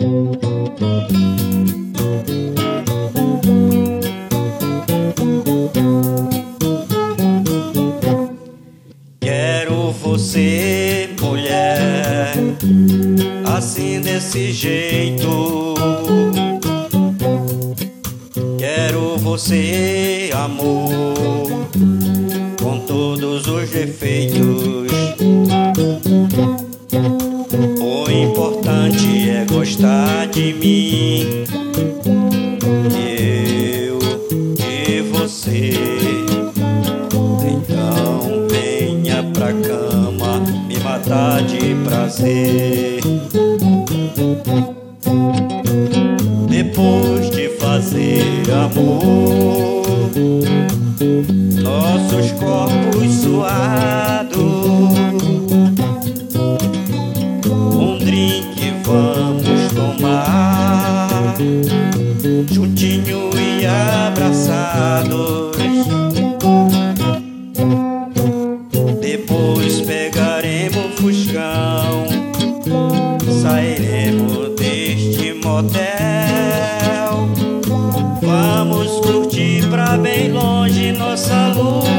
Quero você, mulher, assim desse jeito. Quero você, amor, com todos os defeitos. O importante é gostar de mim, eu de você. Então venha pra cama me matar de prazer. Depois de fazer amor, nossos corpos suados, um drink vamos tomar, juntinho e abraçados. Depois pegaremos fuscão, sairemos deste motel. Vamos curtir pra bem longe nossa lua